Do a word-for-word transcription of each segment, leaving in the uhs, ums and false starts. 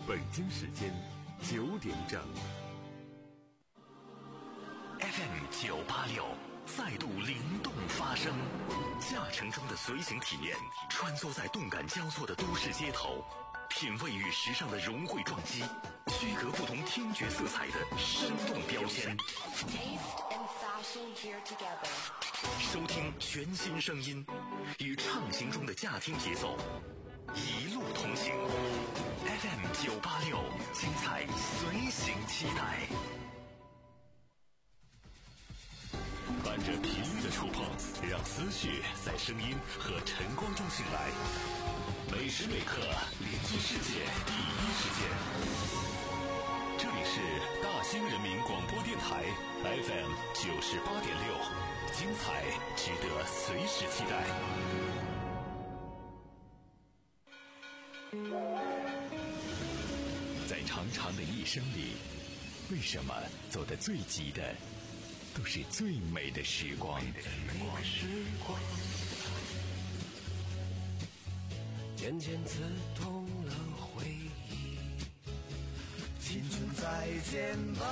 北京时间九点整。 F M 九八六再度灵动发声，驾乘中的随行体验，穿梭在动感交错的都市街头，品味与时尚的融汇撞击，区隔不同听觉色彩的生动标签。收听全新声音，与畅行中的驾听节奏，一路同行。F M 九八六，精彩随行期待。伴着频率的触碰，让思绪在声音和晨光中醒来。每时每刻连接世界第一时间。这里是大兴人民广播电台 F M 九十八点六，精彩值得随时期待。在长长的一生里，为什么走得最急的都是最美的时光？ 渐渐刺痛了回忆，青春再见吧，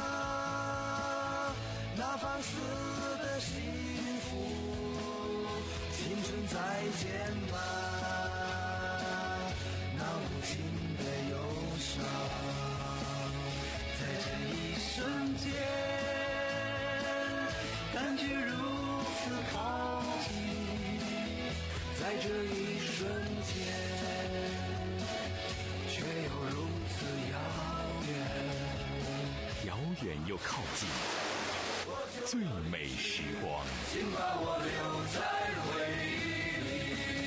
那放肆的幸福，青春再见吧，那无情的忧伤，在这一瞬间感觉如此靠近，在这一瞬间却又如此遥远， 遥远又靠近，最美时光， 请把我留在回忆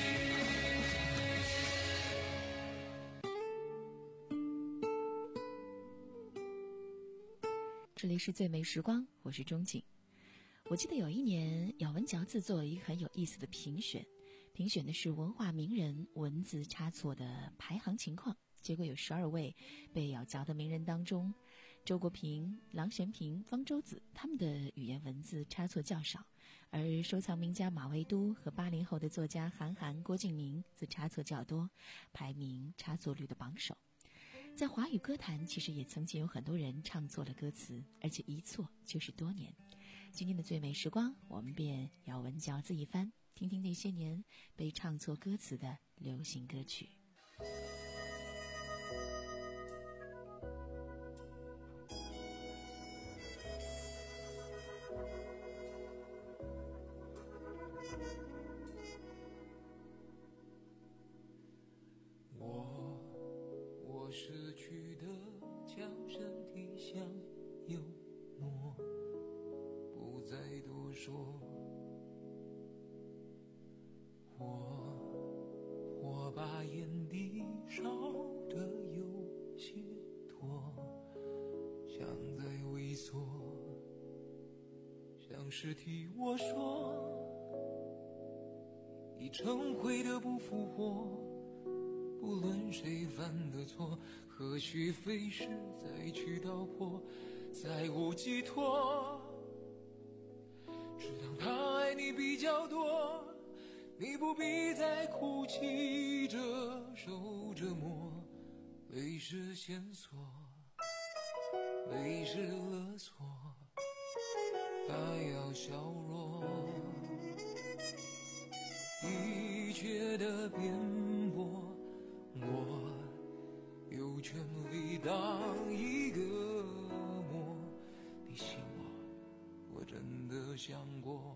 里。这里是最美时光，我是钟景。我记得有一年咬文嚼字做了一个很有意思的评选，评选的是文化名人文字差错的排行情况，结果有十二位被咬嚼的名人当中，周国平、郎咸平、方舟子他们的语言文字差错较少，而收藏名家马未都和八零后的作家韩寒、郭敬明则差错较多，排名差错率的榜首。在华语歌坛，其实也曾经有很多人唱错了歌词，而且一错就是多年。今天的最美时光，我们便咬文嚼字一番，听听那些年被唱错歌词的流行歌曲。 我我失去的将身体向右挪，不再多说。我我把眼底烧得有些脱，像在萎缩，像是替我说，已成灰的不复活。不论谁犯的错，何须费事再去道破，再无寄托。只当他爱你比较多，你不必再哭泣着受折磨。泪是线索，泪是勒索，爱要削弱，一切的辩驳，我有权利当一个梦。你信我，我真的想过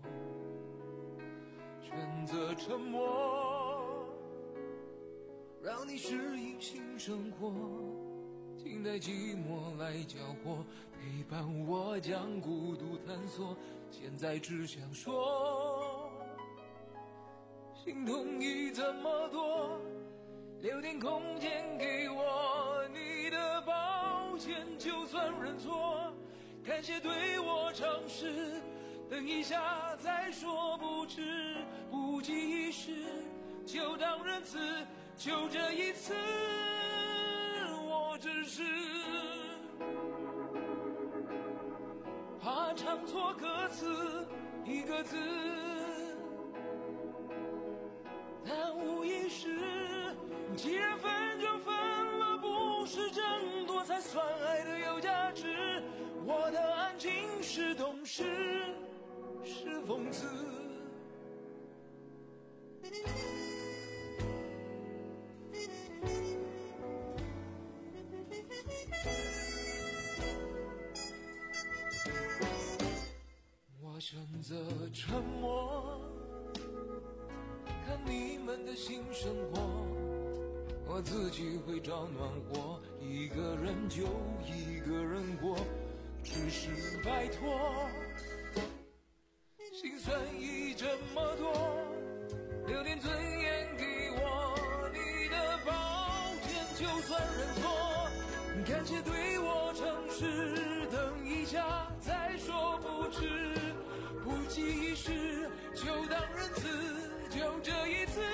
选择沉默，让你适应新生活，静待寂寞来搅和，陪伴我将孤独探索。现在只想说，心痛已这么多，留点空间给我，你的抱歉就算认错，感谢对我诚实，等一下再说不迟，不计一时就当仁慈，就这一次，我只是怕唱错歌词一个字，但无意识，既然分就分了，不是算爱的有价值。我的安静是懂事，是讽刺。我选择沉默，看你们的新生活，我自己会找暖和，一个人就一个人过，只是拜托，心酸已这么多，留点尊严给我，你的抱歉就算认错，感谢对我诚实，等一下再说不迟，不计一时就当仁慈，就这一次。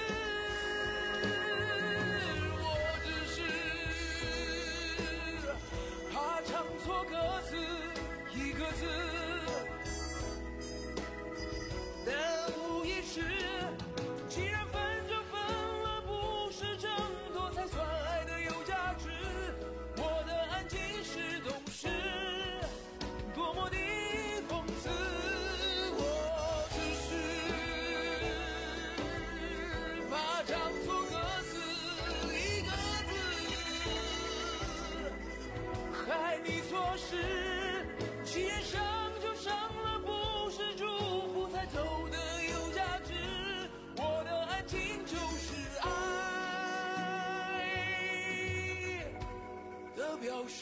唱错歌词一个字，但无意识，既然分就分了，不是挣脱才算爱的有价值。我的安静是懂事，多么的讽刺。我只是怕唱错歌词一个字，害你错失，既然伤就伤了，不是祝福才走的有价值。我的安静就是爱的表示。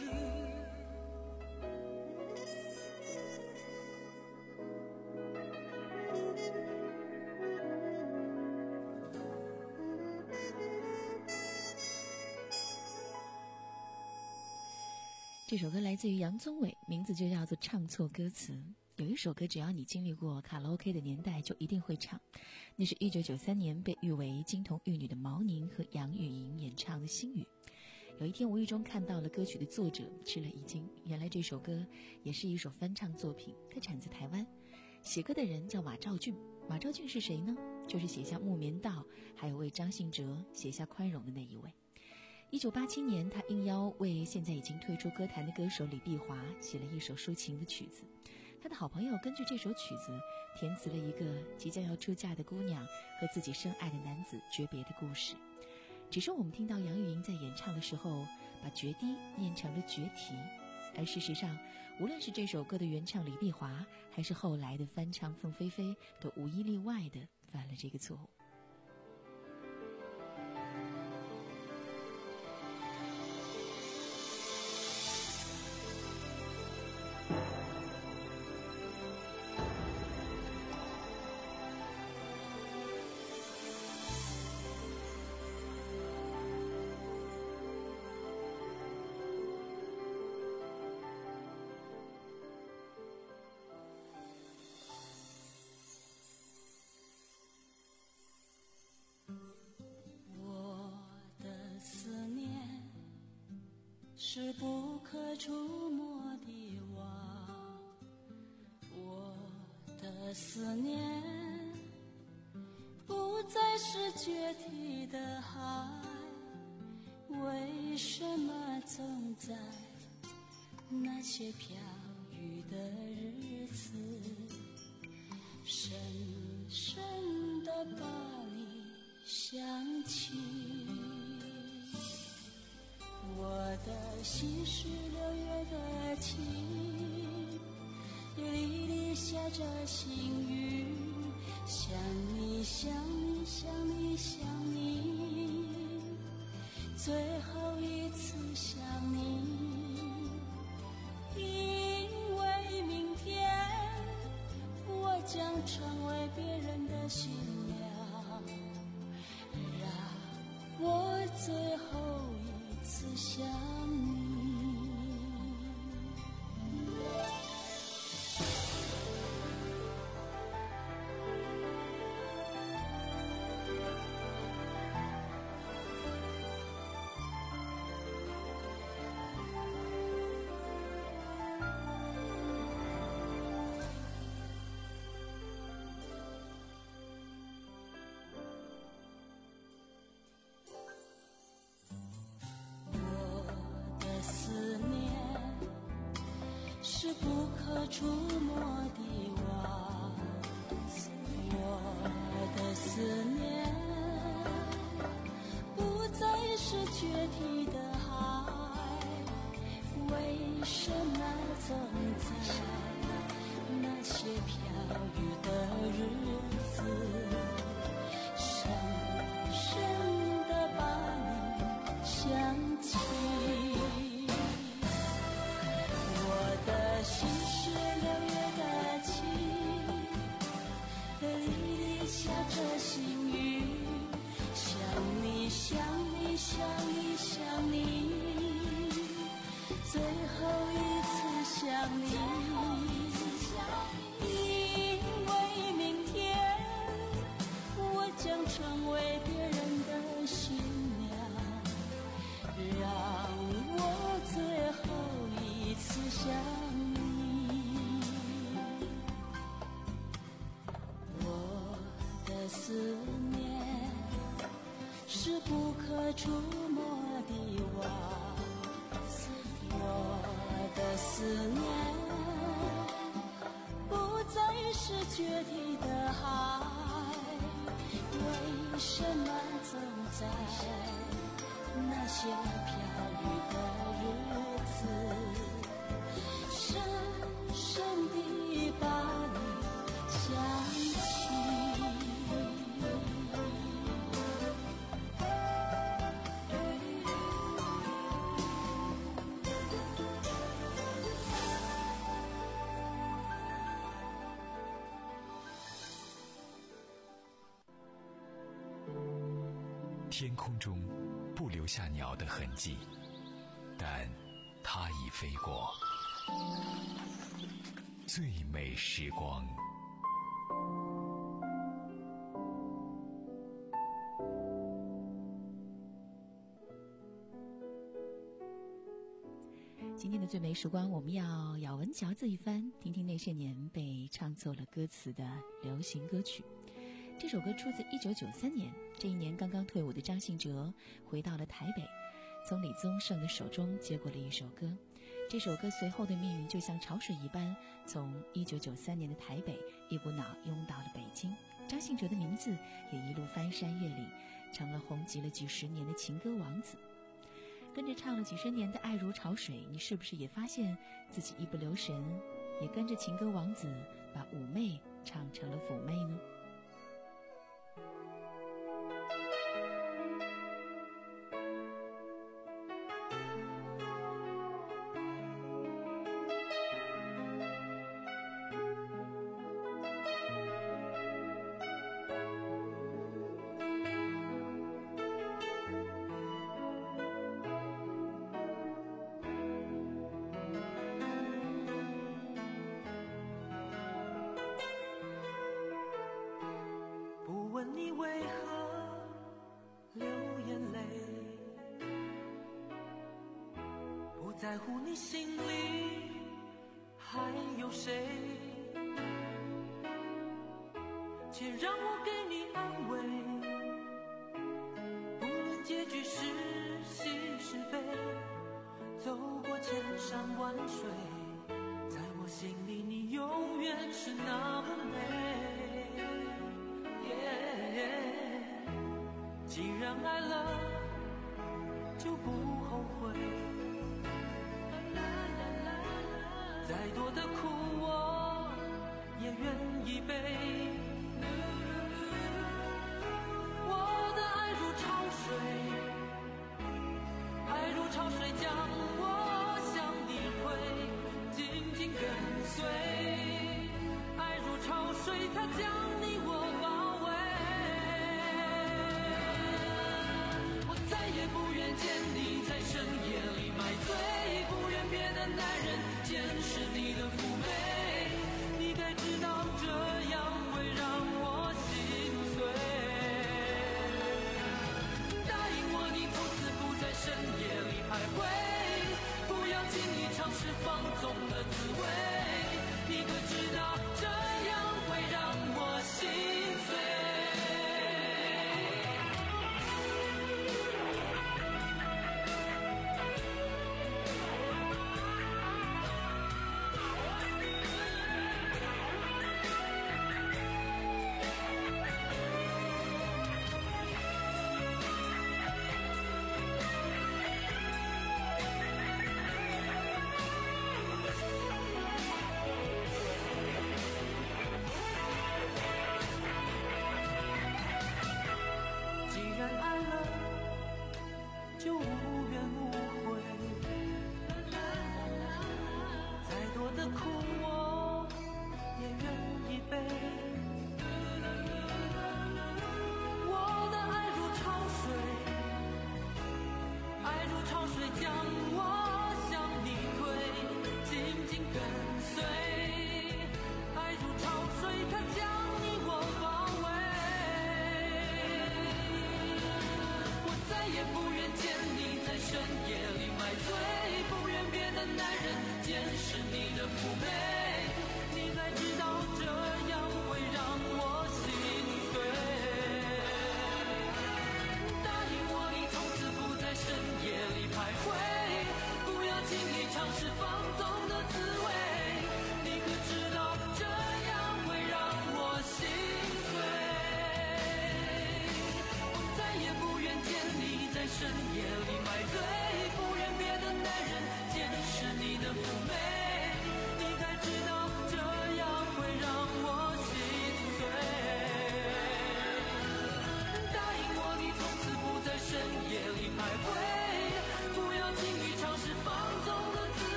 这首歌来自于杨宗纬，名字就叫做《唱错歌词》。有一首歌，只要你经历过卡拉 OK 的年代，就一定会唱。那是一九九三年被誉为金童玉女的毛宁和杨钰莹演唱的《心语》。有一天无意中看到了歌曲的作者，吃了一惊，原来这首歌也是一首翻唱作品，它产自台湾。写歌的人叫马兆骏。马兆骏是谁呢？就是写下《木棉道》还有为张信哲写下《宽容》的那一位。一九八七年，他应邀为现在已经退出歌坛的歌手李碧华写了一首抒情的曲子。他的好朋友根据这首曲子填词了一个即将要出嫁的姑娘和自己深爱的男子诀别的故事。只是我们听到杨钰莹在演唱的时候，把决堤念成了决堤，而事实上，无论是这首歌的原唱李碧华，还是后来的翻唱凤飞飞，都无一例外地犯了这个错误。 是不可触摸的网，我的思念不再是决堤的海，为什么总在那些飘雨的日子，深深地把你想起？我的心是六月的晴，夜里里下着细雨，想你想你想你想你，最后一次想你，因为明天我将成为别人的新娘，让我最后一次想你。我是不可触摸的网，我的思念不再是决堤的海，为什么总在那些飘雨的日子，深深地把你想起？我的心是六月的晴，沥沥下着细雨，想你想你想你想你，最后一次想你，因为明天我将成为别人的新娘，让我最后一次想你。我的思念是不可触摸的网，我的思念不再是决堤的海，为什么总在那些飘雨的日子，深深地把你想起？ 天空中不留下鸟的痕迹，但它已飞过。最美时光。 今天的最美时光，我们要咬文嚼字一番，听听那些年被唱错了歌词的流行歌曲。这首歌出自一九九三年，这一年刚刚退伍的张信哲回到了台北，从李宗盛的手中接过了一首歌。这首歌随后的命运就像潮水一般，从一九九三年的台北一股脑涌到了北京。张信哲的名字也一路翻山越岭，成了红极了几十年的情歌王子。跟着唱了几十年的爱如潮水，你是不是也发现自己一不留神，也跟着情歌王子把妩媚唱成了妩媚呢？ 问你为何流眼泪，不在乎你心里还有谁，且让我给你安慰，不论结局是喜是悲，走过千山万水，在我心里你永远是那么美。既然爱了就不后悔，再多的苦我也愿意背。我的爱如潮水，爱如潮水将我向你推，紧紧跟随。爱如潮水，它将你我包围。不愿见你在深夜里买醉，不愿别的男人见识你的妩媚，你该知道这样会让我心碎。答应我你从此不在深夜里徘徊，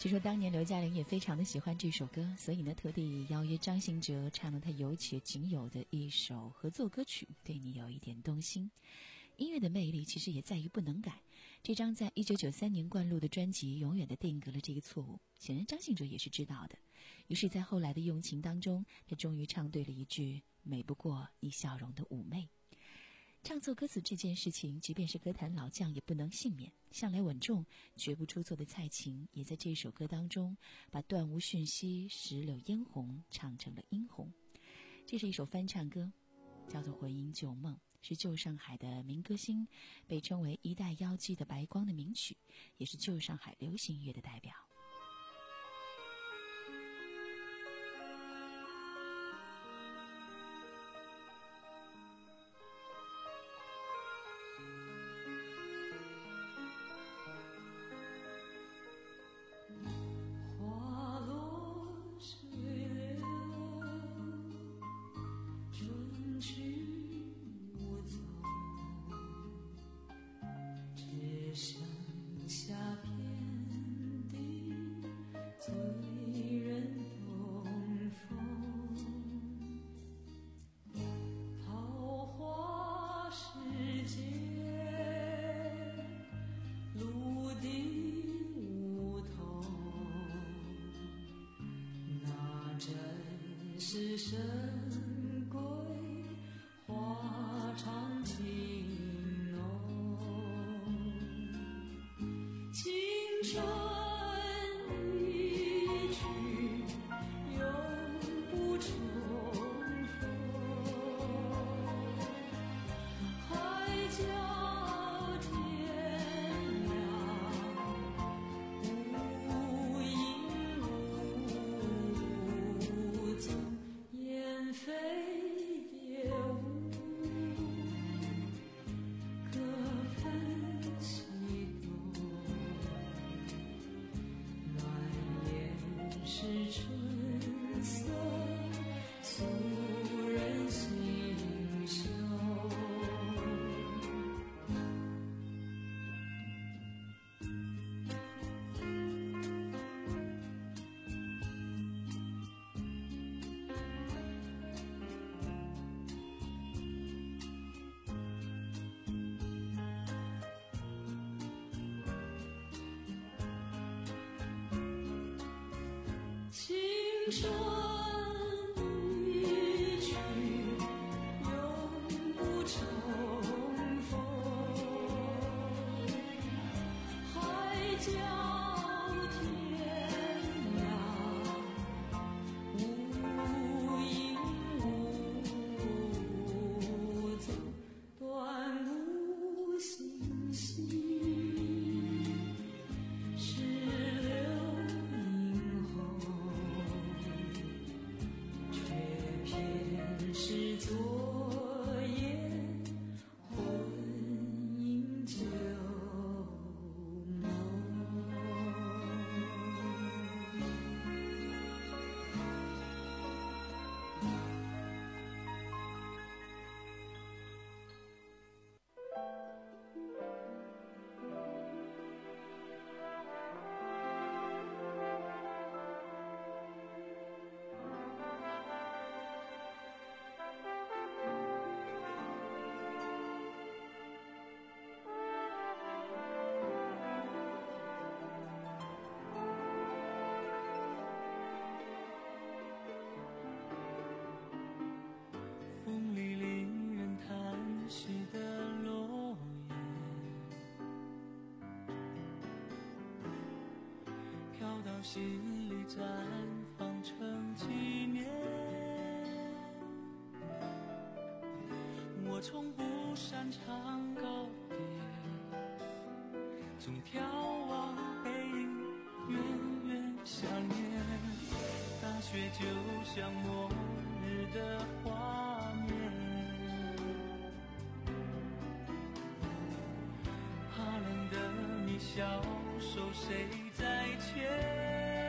据说当年刘嘉玲也非常的喜欢这首歌，所以呢特地邀约张信哲唱了他有且仅有的一首合作歌曲《对你有一点动心》。音乐的魅力其实也在于不能改，这张在一九九三年灌录的专辑永远的定格了这个错误，显然张信哲也是知道的。于是在后来的用情当中，他终于唱对了一句美不过你笑容的妩媚。唱错歌词这件事情，即便是歌坛老将也不能幸免。向来稳重绝不出错的蔡琴，也在这首歌当中把断无讯息石榴嫣红唱成了殷红。这是一首翻唱歌，叫做《魂萦旧梦》，是旧上海的民歌星，被称为一代妖姬的白光的名曲，也是旧上海流行乐的代表。 是神归花长情浓，青春一去永不重逢，海角天涯无影无踪，雁飞蝶舞，各分西东。满眼是春色，诉人心胸。青春一去永不重逢，海角天涯无影无踪，断无信息石榴映红，却偏是昨夜魂萦旧梦。 风里令人叹息的落叶，飘到心里绽放成纪念。我从不擅长告别，总眺望背影，远远想念。大雪就像末日的画面，怕冷的你消瘦谁在牵？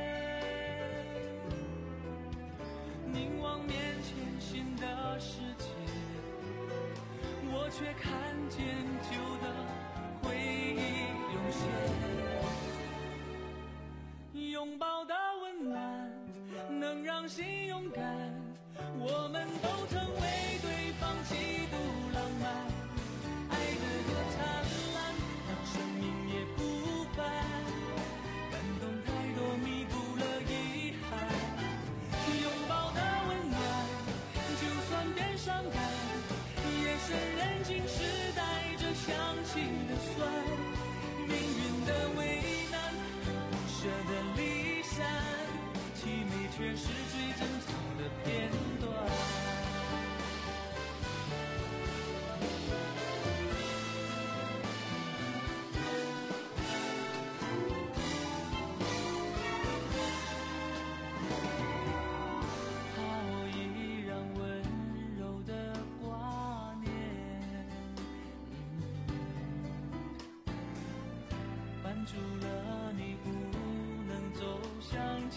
凝望面前新的世界，我却看见旧的回忆涌现。用让心勇敢，我们都曾为对方几度浪漫，爱得多灿烂，让生命也不凡，感动太多弥补了遗憾，拥抱的温暖就算变伤感，夜深人静时带着香气的酸，命运的为难不舍的离散，凄美却是最珍藏的片段。好依然温柔的挂念，绊住了你不能走向前，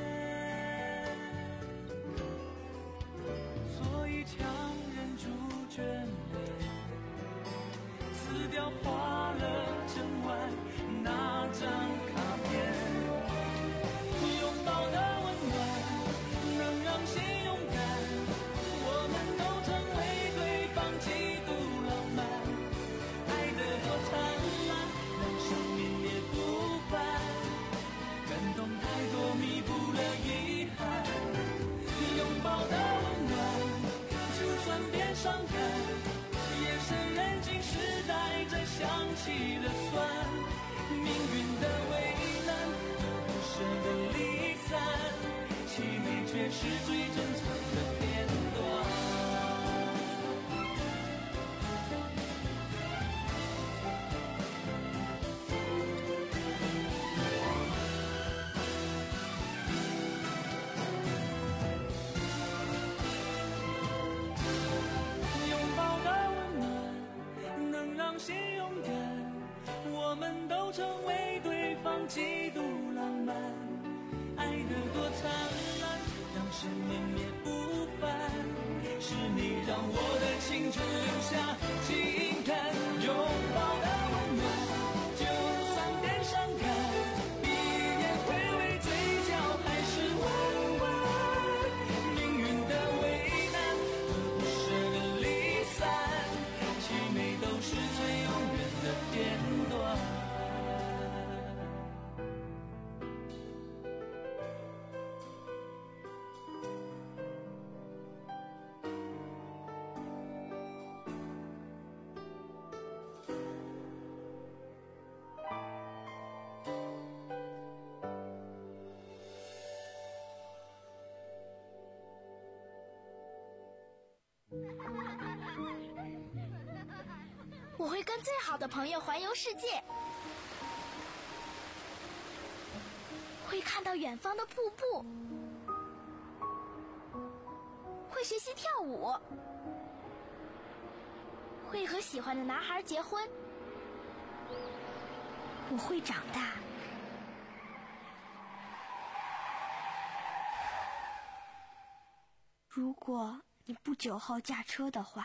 所以强忍住眷恋，撕掉花了整晚那张卡片，拥抱的温暖能让心勇敢，我们都曾为对方几度浪漫，爱得多灿烂，让生命也不凡，感动太多弥补了遗憾，拥抱的温暖就算变伤感，夜深人静时带着香气的酸，命运的为难不舍的离散，凄美却是最珍藏的片段。拥抱的温暖能让心勇敢，我们都曾为对方几度浪漫，爱得多灿烂，让生命也不凡，是你让我的青春留下情感，拥抱的温暖就算变伤感，闭眼回味嘴角还是弯弯，命运的为难不舍的离散，凄美都是最永远的片段。 我会跟最好的朋友环游世界，会看到远方的瀑布，会学习跳舞，会和喜欢的男孩结婚。我会长大。如果你不酒后驾车的话，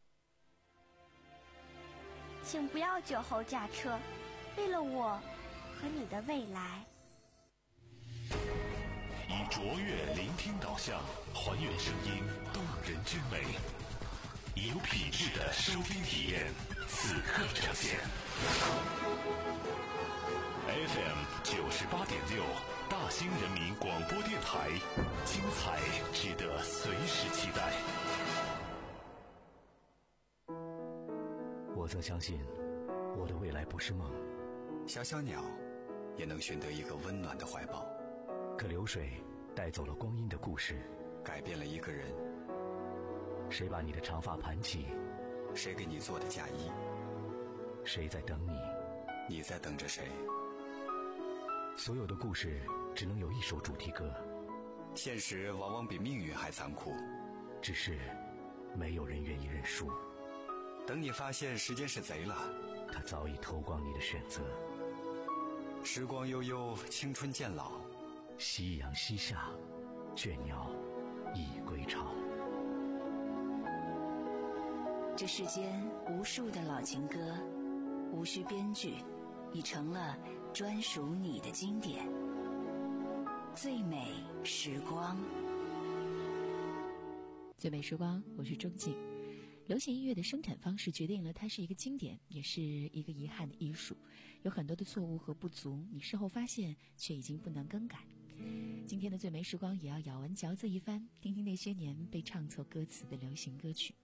请不要酒后驾车，为了我和你的未来。 以卓越聆听导向，还原声音动人之美，以有品质的收听体验，此刻呈现。F M 九十八点六，大兴人民广播电台，精彩值得随时期待。 我则相信，我的未来不是梦。 小小鸟也能寻得一个温暖的怀抱。 可流水带走了光阴的故事， 改变了一个人。 谁把你的长发盘起？ 谁给你做的嫁衣？ 谁在等你？ 你在等着谁？ 所有的故事只能有一首主题歌。 现实往往比命运还残酷， 只是没有人愿意认输。 等你发现时间是贼了， 他早已偷光你的选择。 时光悠悠，青春渐老， 夕阳西下，倦鸟已归巢。 这世间无数的老情歌，无需编剧，已成了专属你的经典。最美时光， 最美时光，我是钟静。流行音乐的生产方式决定了它是一个经典，也是一个遗憾的艺术。有很多的错误和不足，你事后发现却已经不能更改。今天的最美时光也要咬文嚼字一番，听听那些年被唱错歌词的流行歌曲。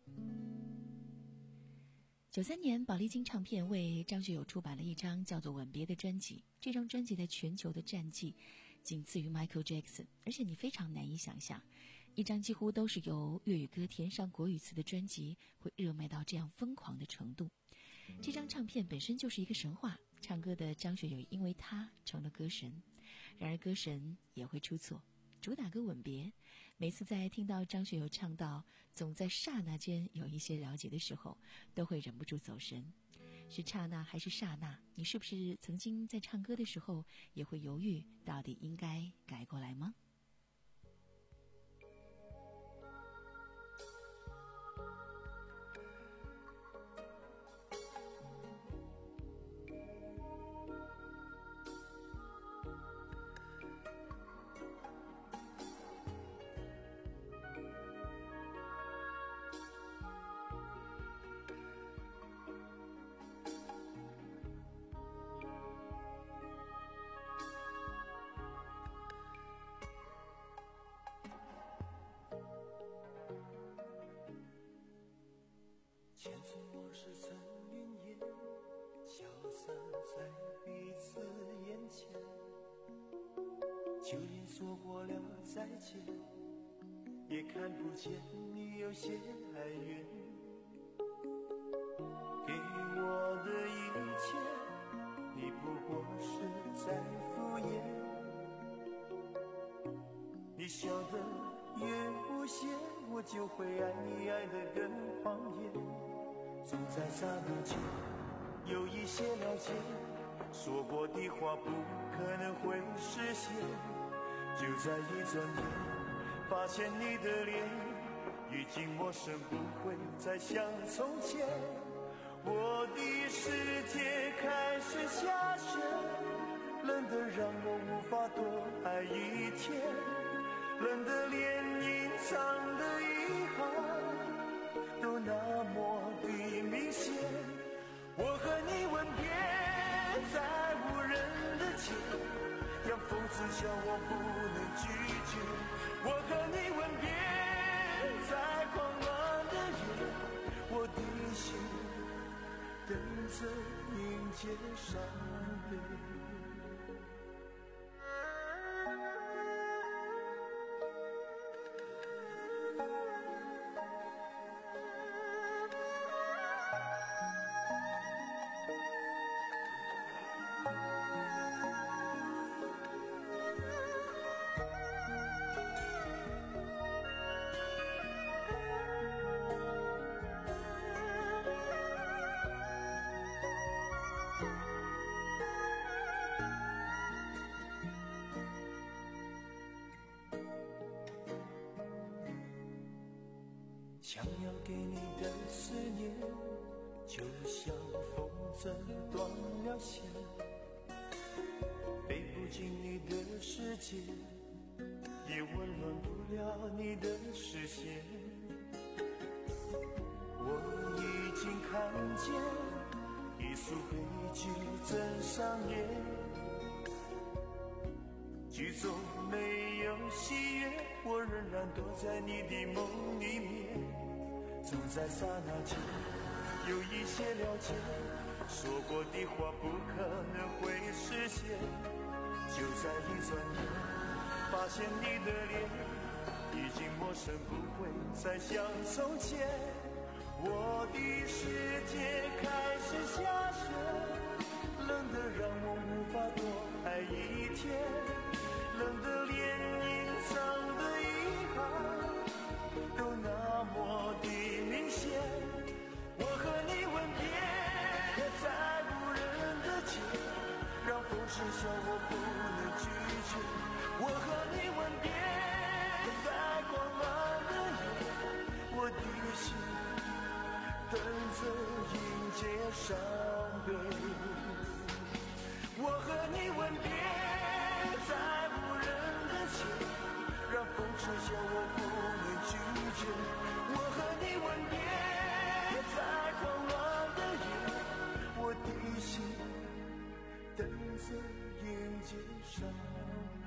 九三年，宝丽金唱片为张学友出版了一张叫做《吻别》的专辑。这张专辑在全球的战绩仅次于 Michael Jackson， 而且你非常难以想象，一张几乎都是由粤语歌填上国语词的专辑会热卖到这样疯狂的程度。这张唱片本身就是一个神话，唱歌的张学友因为它成了歌神。然而歌神也会出错，主打歌《吻别》，每次在听到张学友唱到总在刹那间有一些了解的时候，都会忍不住走神。是刹那还是刹那？你是不是曾经在唱歌的时候也会犹豫，到底应该改过来吗？ 前尘往事曾云烟，消散在彼此眼前，就连说过了再见，也看不见你有些哀怨。给我的一切，你不过是在敷衍，你笑得越无邪，我就会爱你爱得更狂野。总在刹那间有一些了解，说过的话不可能会实现，就在一转眼发现你的脸已经陌生，不会再像从前。我的世界开始下雪，冷得让我无法多爱一天，冷得连隐藏的遗憾都那么的明显。我和你吻别在无人的街，让风痴笑我不能拒绝。我和你吻别在狂乱的夜，我的心等着迎接伤悲。想要给你的思念，就像风筝断了线，飞不进你的世界，也温暖不了你的视线。我已经看见一出悲剧正上演，剧中没有喜悦，我仍然躲在你的梦里面。总在刹那间有一些了解，说过的话不可能会实现，就在一转眼发现你的脸已经陌生，不会再像从前。我的世界开始下雪，冷得让我无法多爱一天，冷得连隐藏的遗憾都那么的明显。我和你吻别在无人的街，让风痴笑我不能拒绝。我和你吻别在狂乱的夜，我的心等着迎接伤悲。我和你吻别在无人的街，让风痴笑我不能拒绝。我和你吻别在慌乱的夜，我的心等着迎接伤悲。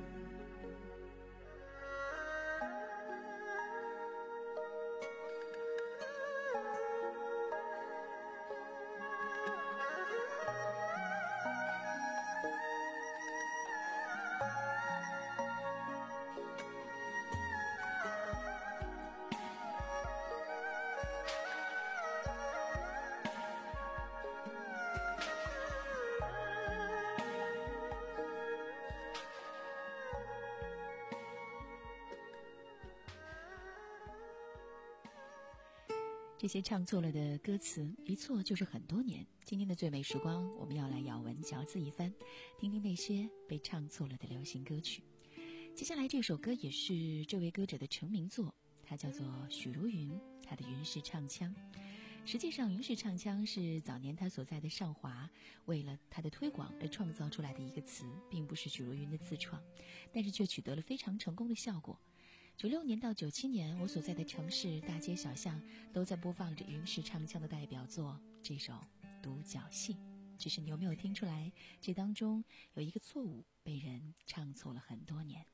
这些唱错了的歌词，一错就是很多年。今天的最美时光，我们要来咬文嚼字一番，听听那些被唱错了的流行歌曲。接下来这首歌也是这位歌者的成名作，它叫做许茹芸，她的云式唱腔。实际上，云式唱腔是早年她所在的上华为了她的推广而创造出来的一个词，并不是许茹芸的自创，但是却取得了非常成功的效果。九六年到九七年，我所在的城市大街小巷都在播放着云式唱腔的代表作，这首《独角戏》。只是你有没有听出来，这当中有一个错误被人唱错了很多年？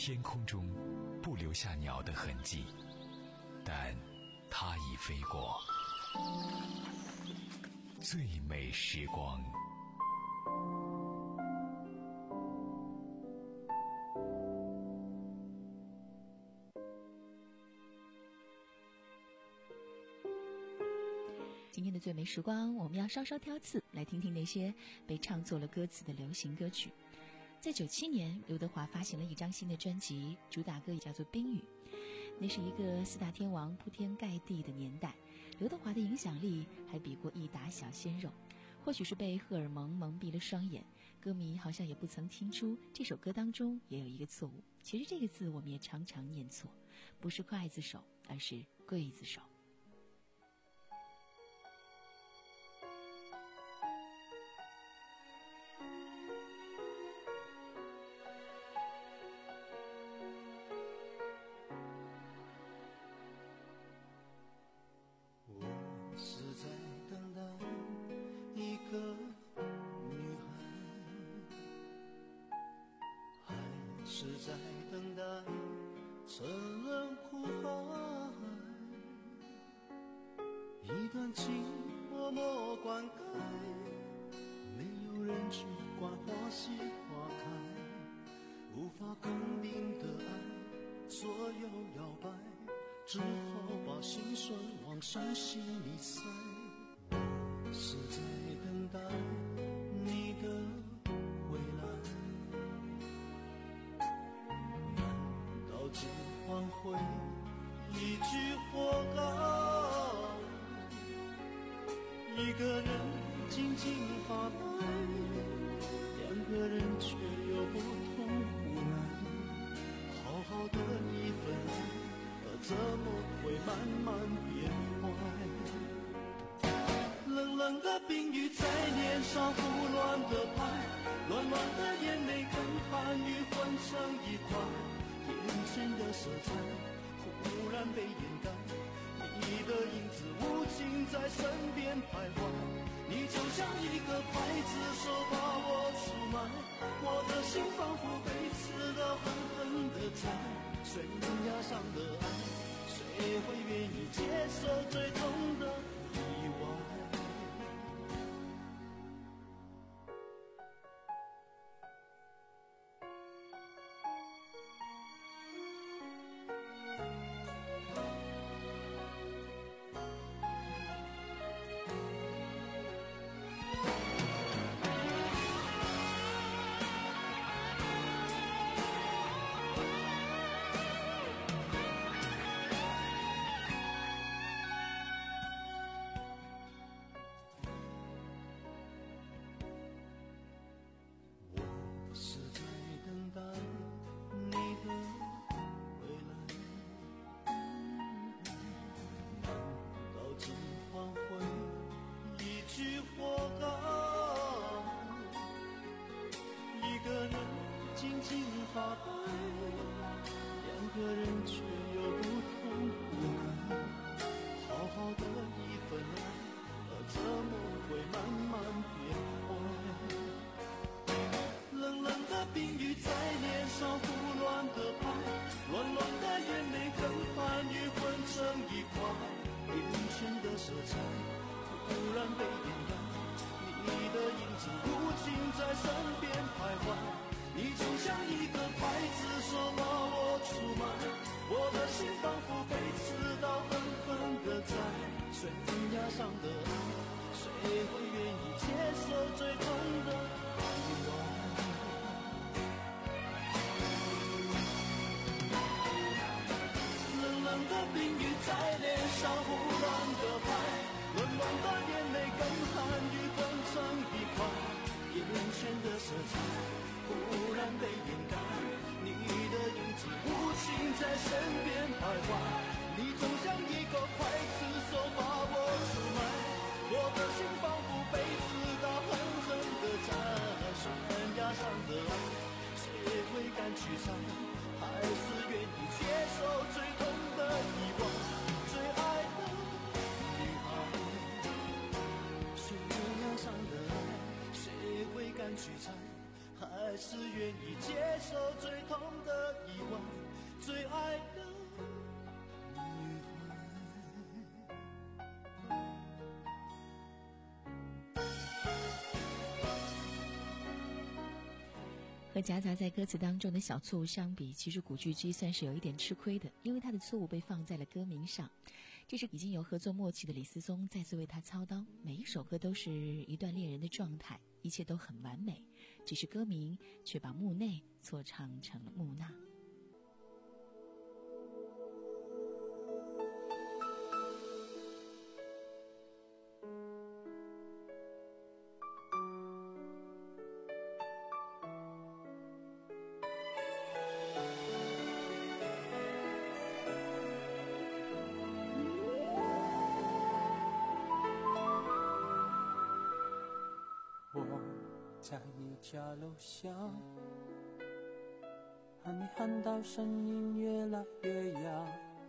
天空中不留下鸟的痕迹，但它已飞过。最美时光。 今天的最美时光，我们要稍稍挑刺，来听听那些被唱作了歌词的流行歌曲。在九七年，刘德华发行了一张新的专辑，主打歌也叫做《冰雨》。那是一个四大天王铺天盖地的年代，刘德华的影响力还比过一打小鲜肉。或许是被荷尔蒙蒙蔽了双眼，歌迷好像也不曾听出这首歌当中也有一个错误。其实这个字我们也常常念错，不是筷子手，而是刽子手。 还是愿意接受最痛的遗忘。 最爱的和夹杂在歌词当中的小错误相比，其实古巨基算是有一点吃亏的，因为他的错误被放在了歌名上。这是已经有合作默契的李思松再次为他操刀，每一首歌都是一段恋人的状态，一切都很完美，只是歌名却把木内错唱成了木讷。 在你家楼下，喊你喊到声音越来越哑，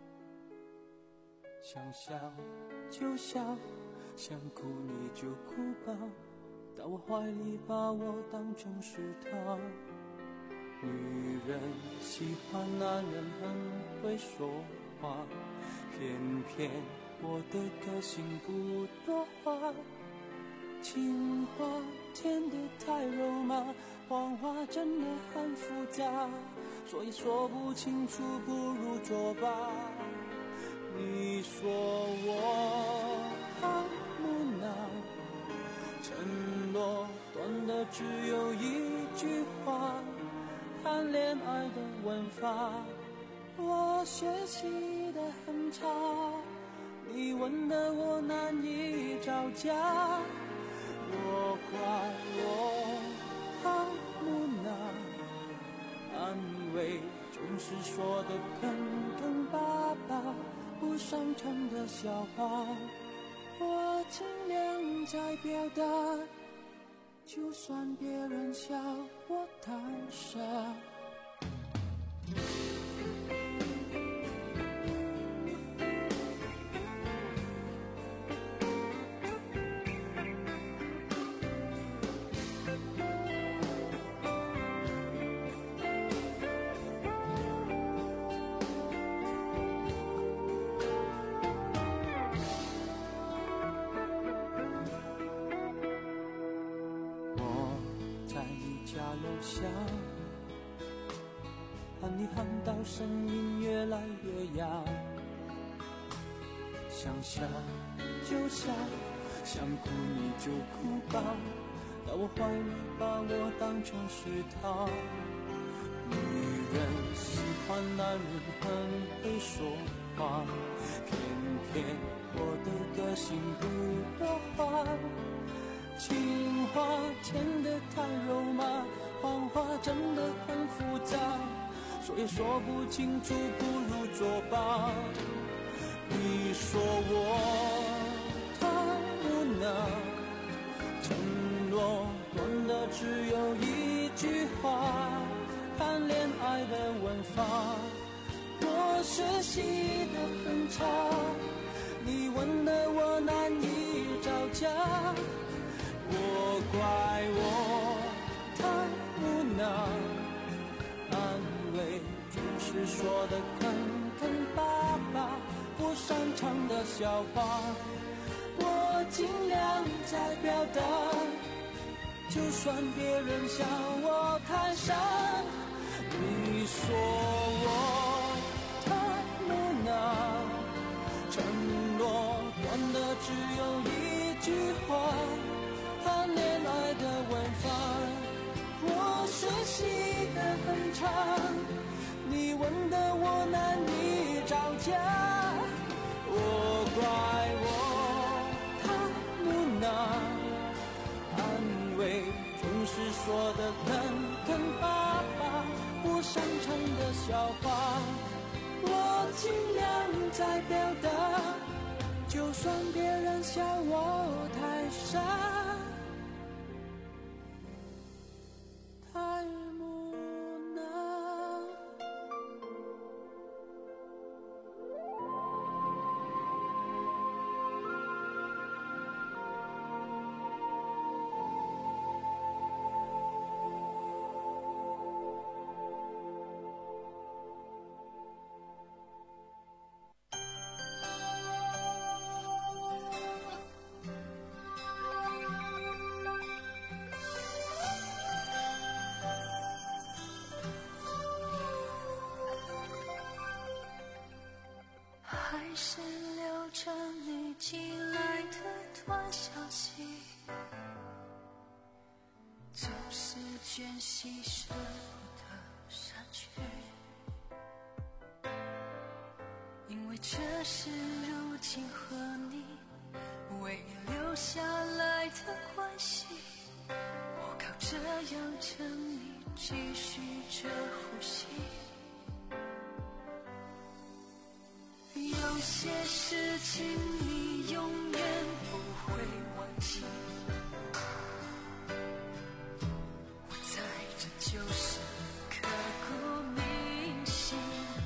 想笑就笑，想哭你就哭吧，到我怀里把我当成是他。女人喜欢男人很会说话，偏偏我的个性不多话，情话甜得太肉麻，谎话真的很复杂，所以说不清楚不如作罢。你说我好木讷，承诺短的只有一句话，谈恋爱的文法我学习得很差，你问的我难以招架。我怪我好木讷，安慰总是说的坑坑巴巴，不擅长的笑话我尽量在表达，就算别人笑我太傻。喊你喊到声音越来越哑，想笑就笑，想哭你就哭吧，到我怀里把我当成是他。女人喜欢男人很会说话，偏偏我的个性不多话，情话甜得太肉麻，谎话真的很复杂，所以说不清楚不如作罢。你说我太木讷，承诺短的只有一句话，谈恋爱的文法我学习得很差，你问的我难以招架。我怪我太木讷，安慰总是说的坑坑巴巴，不擅长的笑话我尽量在表达，就算别人笑我太傻。你说我太木讷，承诺短的只有一句话，谈恋爱的文法我学习得很差，你问的我难以招架。我怪我太木讷，安慰总是说的坑坑巴巴，不擅长的笑话我尽量在表达，就算别人笑我太傻太木讷。 突然想起，总是倦息舍不得删去，因为这是如今和你唯一留下来的关系，我靠这样证明继续着呼吸。有些事情你永远不会忘记，我在这就是刻骨铭心。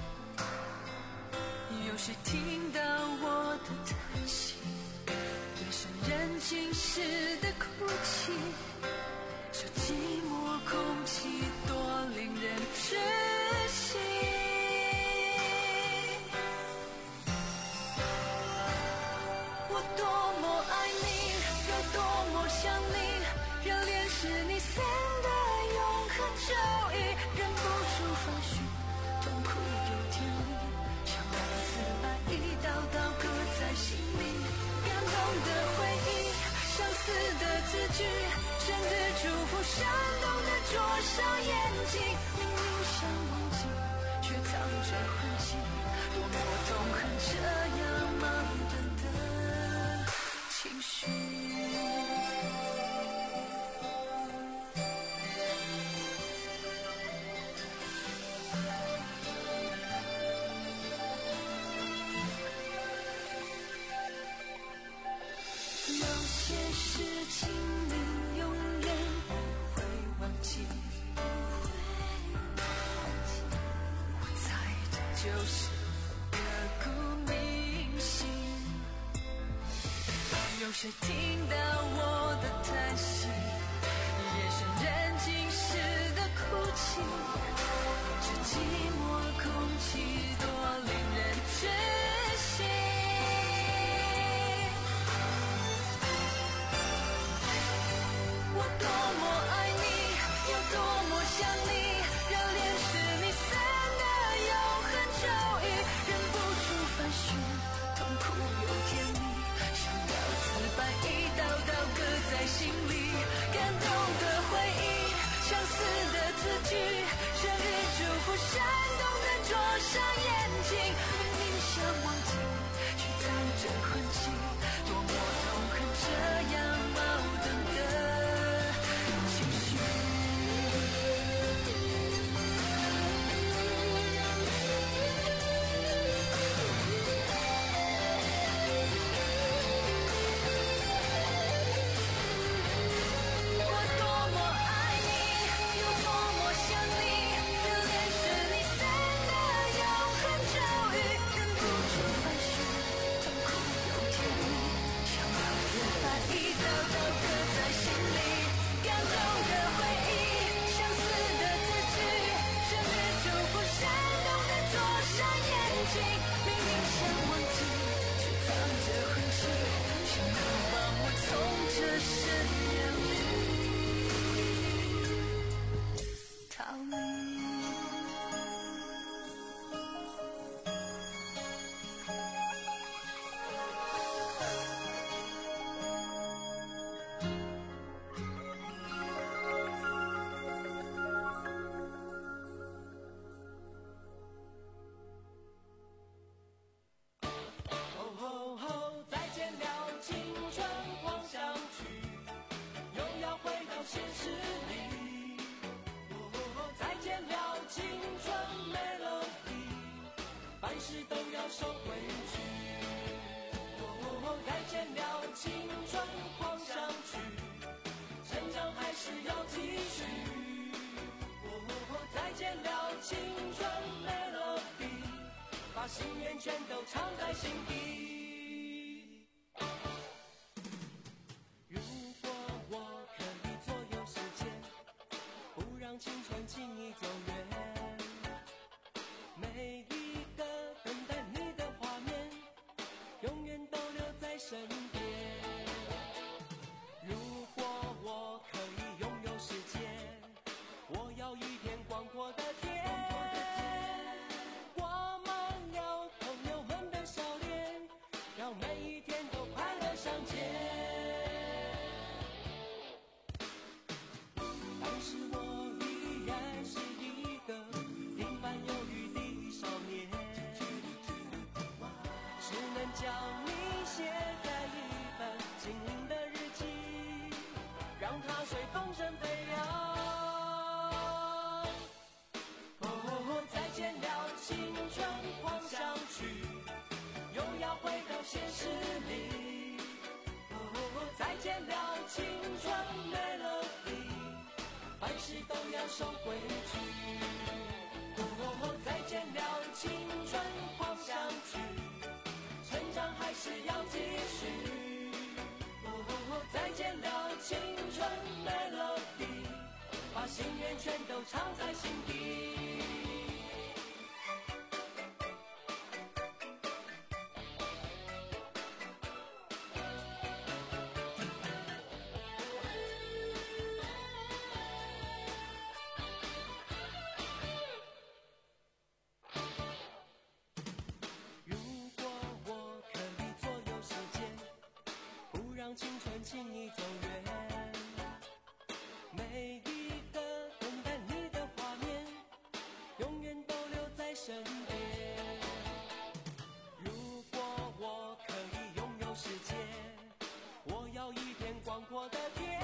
有谁听到我的叹息，夜深人静时的哭泣，这寂寞空气多令人窒息。我多么爱你，有多么想你，热恋时你散的永恒咒语，忍不住翻寻，痛苦又甜蜜，像刀子把一刀刀割在心里，感动的回忆，相似的字句，生日祝福闪动的灼伤眼睛，明明想忘记，却藏着痕迹，多么痛恨这样矛盾的情绪。有些事情你永远不会忘记，我猜这就是刻骨铭心。有谁听到我的叹息，夜深人静时的哭泣，这寂寞空气多令人窒息。我多么爱你，有多么想你，热恋时你散的永恒咒语，忍不住翻寻，痛苦又甜蜜，像刀子般一刀刀割在心里，感动的回忆，相似的字句，生日祝福闪动的灼伤眼睛，明明想忘记，却藏着痕迹，多么痛恨这样矛盾的情绪。我多么爱你，有多么想你，热恋时你散的永恒咒语，忍不住翻寻，痛苦又甜蜜，像刀子把一刀刀割在心里，感动的回忆，相似的字句，生日祝福闪动的灼伤眼睛，明明想忘记，却藏着痕迹，请能帮我从这深渊里逃离。 再见了，青春狂想曲，又要回到现实里。再见了，青春 melody， 凡事都要收回去。再见了，青春狂想曲，成长还是要继续。再见了，青春 melody， 把心愿全都藏在心底。如果我可以左右时间，不让青春轻易走远，每一个等待你的画面，永远都留在身边。如果我可以拥有世界，我要一片广阔的天，挂满了朋友们的笑脸， 要守规矩。哦，再见了青春狂想曲，成长还是要继续。哦，再见了青春 melody， 把心愿全都藏在心底。青春轻易走远，每一个等待你的画面，永远都留在身边。如果我可以拥有世界，我要一片广阔的天。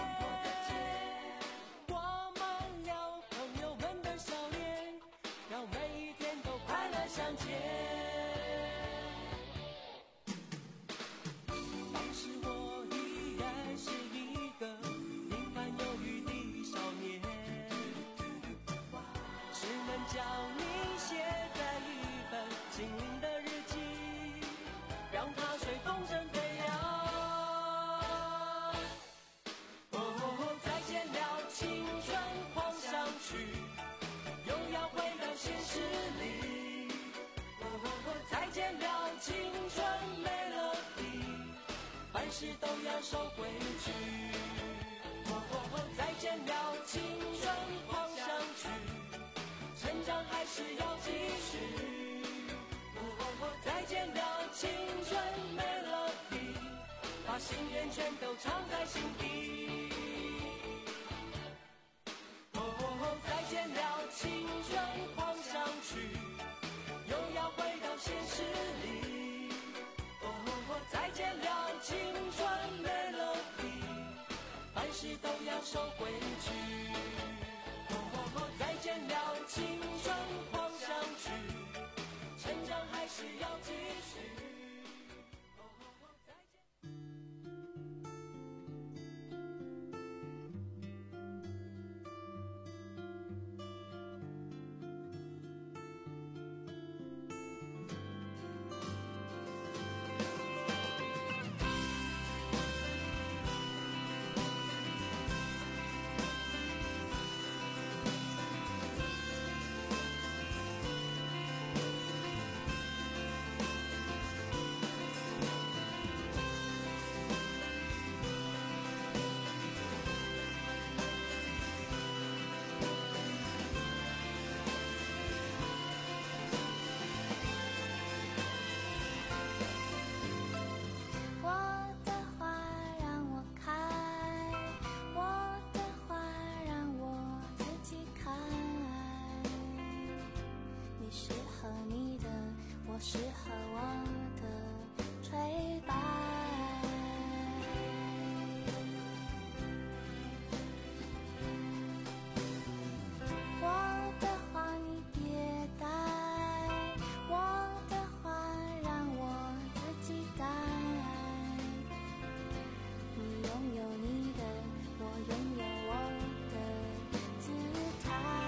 挂满了朋友们的笑脸，让每一天都快乐相见。将你写在一本心灵的日记，让它随风筝飞扬。哦，再见了青春狂想曲，又要回到现实里。哦，再见了青春 melody， 凡事都要守规矩。哦，再见了青春狂想曲，成长还是要继续。哦，再见了青春 melody， 把心愿全都藏在心底。哦，再见了青春狂想曲，又要回到现实里。哦，再见了青春 melody， 凡事都要守规矩。再见了青春狂想曲，成长还是要继续。再见。适合我的吹白，我的话你别带，我的话让我自己改。你拥有你的，我拥有我的姿态。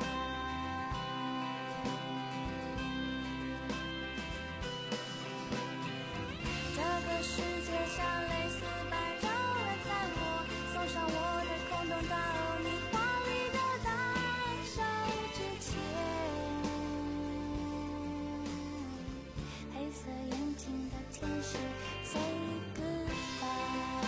世界像蕾丝般绕了在我，送上我的空洞到你华丽的大手之前。黑色眼睛的天使 say goodbye。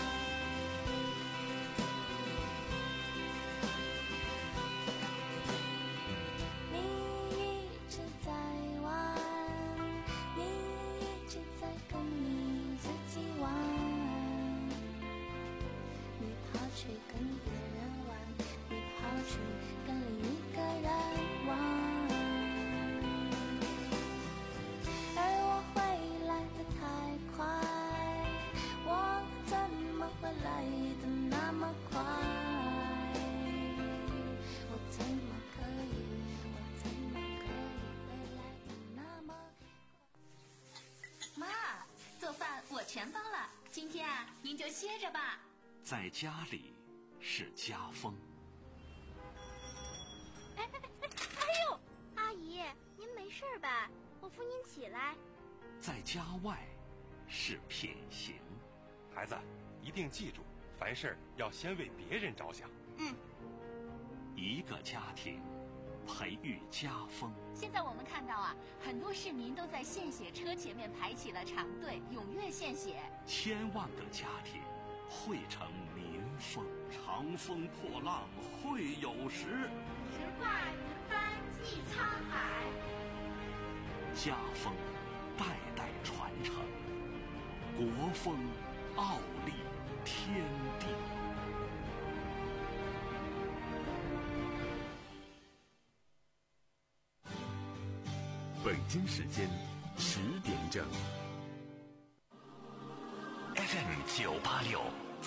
你一直在玩，你一直在跟你自己玩，你跑去跟别人玩，你跑去跟另一个人玩，而我会来得太快，我怎么会来得那么快？我怎么可以，我怎么可以会来得那么快？ 妈，做饭我全包了，今天啊，您就歇着吧。 在家里是家风。 来。 在家外是品行。 孩子，一定记住，凡事要先为别人着想。 嗯。 一个家庭培育家风。 现在我们看到啊，很多市民都在献血车前面排起了长队，踊跃献血。 千万个家庭汇成民风。长风破浪会有时， 直挂云帆济沧海。 家风代代传承，国风傲立天地。 北京时间十点整。 F M 九八六。